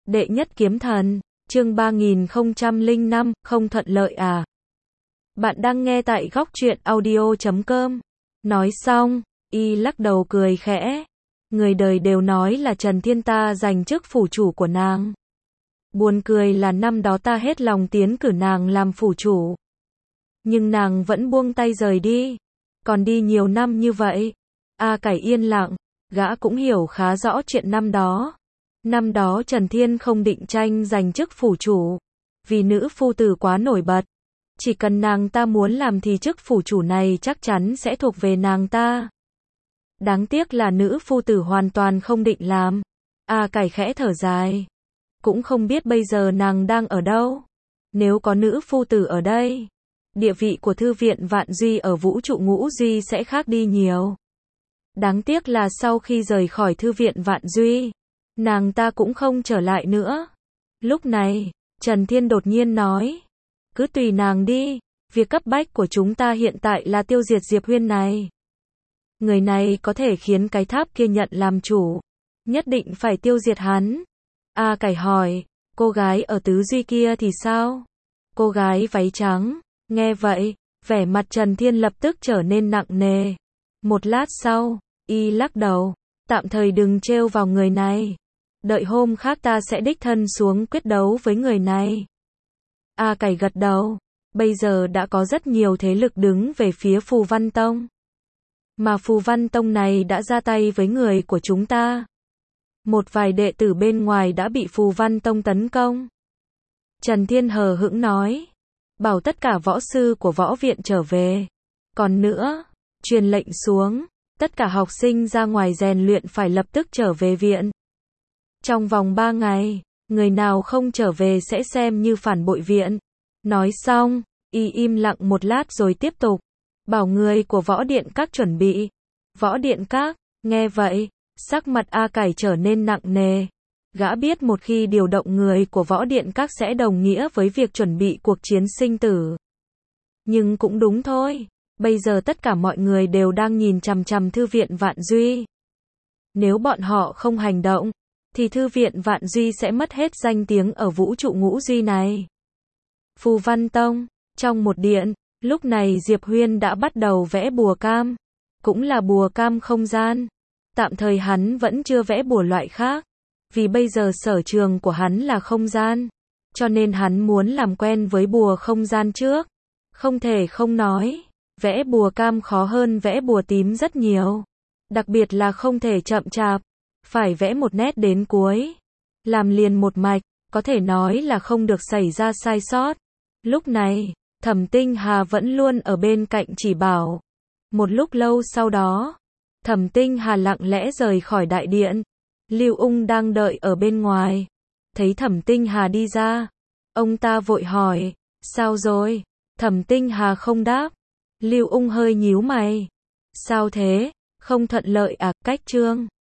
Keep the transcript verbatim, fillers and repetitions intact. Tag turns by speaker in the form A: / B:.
A: Đệ nhất kiếm thần, chương ba nghìn không trăm lẻ năm, không thuận lợi à? Bạn đang nghe tại góc truyện audio chấm com. Nói xong, y lắc đầu cười khẽ. Người đời đều nói là Trần Thiên ta giành chức phủ chủ của nàng. Buồn cười là năm đó ta hết lòng tiến cử nàng làm phủ chủ. Nhưng nàng vẫn buông tay rời đi. Còn đi nhiều năm như vậy. A Cải yên lặng, gã cũng hiểu khá rõ chuyện năm đó. Năm đó Trần Thiên không định tranh giành chức phủ chủ. Vì nữ phu tử quá nổi bật. Chỉ cần nàng ta muốn làm thì chức phủ chủ này chắc chắn sẽ thuộc về nàng ta. Đáng tiếc là nữ phu tử hoàn toàn không định làm. A Cải khẽ thở dài. Cũng không biết bây giờ nàng đang ở đâu. Nếu có nữ phu tử ở đây, địa vị của thư viện Vạn Duy ở vũ trụ Ngũ Duy sẽ khác đi nhiều. Đáng tiếc là sau khi rời khỏi thư viện Vạn Duy, nàng ta cũng không trở lại nữa. Lúc này, Trần Thiên đột nhiên nói, cứ tùy nàng đi, việc cấp bách của chúng ta hiện tại là tiêu diệt Diệp Huyên này. Người này có thể khiến cái tháp kia nhận làm chủ, nhất định phải tiêu diệt hắn. A Cải hỏi, cô gái ở tứ duy kia thì sao? Cô gái váy trắng, nghe vậy, vẻ mặt Trần Thiên lập tức trở nên nặng nề. Một lát sau, y lắc đầu, tạm thời đừng trêu vào người này. Đợi hôm khác ta sẽ đích thân xuống quyết đấu với người này. A Cải gật đầu, bây giờ đã có rất nhiều thế lực đứng về phía Phù Văn Tông. Mà Phù Văn Tông này đã ra tay với người của chúng ta. Một vài đệ tử bên ngoài đã bị Phù Văn Tông tấn công. Trần Thiên hờ hững nói, bảo tất cả võ sư của võ viện trở về. Còn nữa, truyền lệnh xuống, tất cả học sinh ra ngoài rèn luyện phải lập tức trở về viện. Trong vòng ba ngày, người nào không trở về sẽ xem như phản bội viện. Nói xong, y im lặng một lát rồi tiếp tục, bảo người của võ điện các chuẩn bị. Võ điện các, nghe vậy, sắc mặt A Cải trở nên nặng nề. Gã biết một khi điều động người của võ điện các sẽ đồng nghĩa với việc chuẩn bị cuộc chiến sinh tử. Nhưng cũng đúng thôi, bây giờ tất cả mọi người đều đang nhìn chằm chằm thư viện Vạn Duy. Nếu bọn họ không hành động, thì thư viện Vạn Duy sẽ mất hết danh tiếng ở vũ trụ Ngũ Duy này. Phù Văn Tông, trong một điện, lúc này Diệp Huyên đã bắt đầu vẽ bùa cam, cũng là bùa cam không gian. Tạm thời hắn vẫn chưa vẽ bùa loại khác, vì bây giờ sở trường của hắn là không gian, cho nên hắn muốn làm quen với bùa không gian trước. Không thể không nói, vẽ bùa cam khó hơn vẽ bùa tím rất nhiều, đặc biệt là không thể chậm chạp, phải vẽ một nét đến cuối, làm liền một mạch, có thể nói là không được xảy ra sai sót. Lúc này, Thẩm Tinh Hà vẫn luôn ở bên cạnh chỉ bảo. Một lúc lâu sau đó, Thẩm Tinh Hà lặng lẽ rời khỏi đại điện. Lưu Ung đang đợi ở bên ngoài, thấy Thẩm Tinh Hà đi ra, ông ta vội hỏi, sao rồi? Thẩm Tinh Hà không đáp. Lưu Ung hơi nhíu mày, sao thế? Không thuận lợi à? Cách chương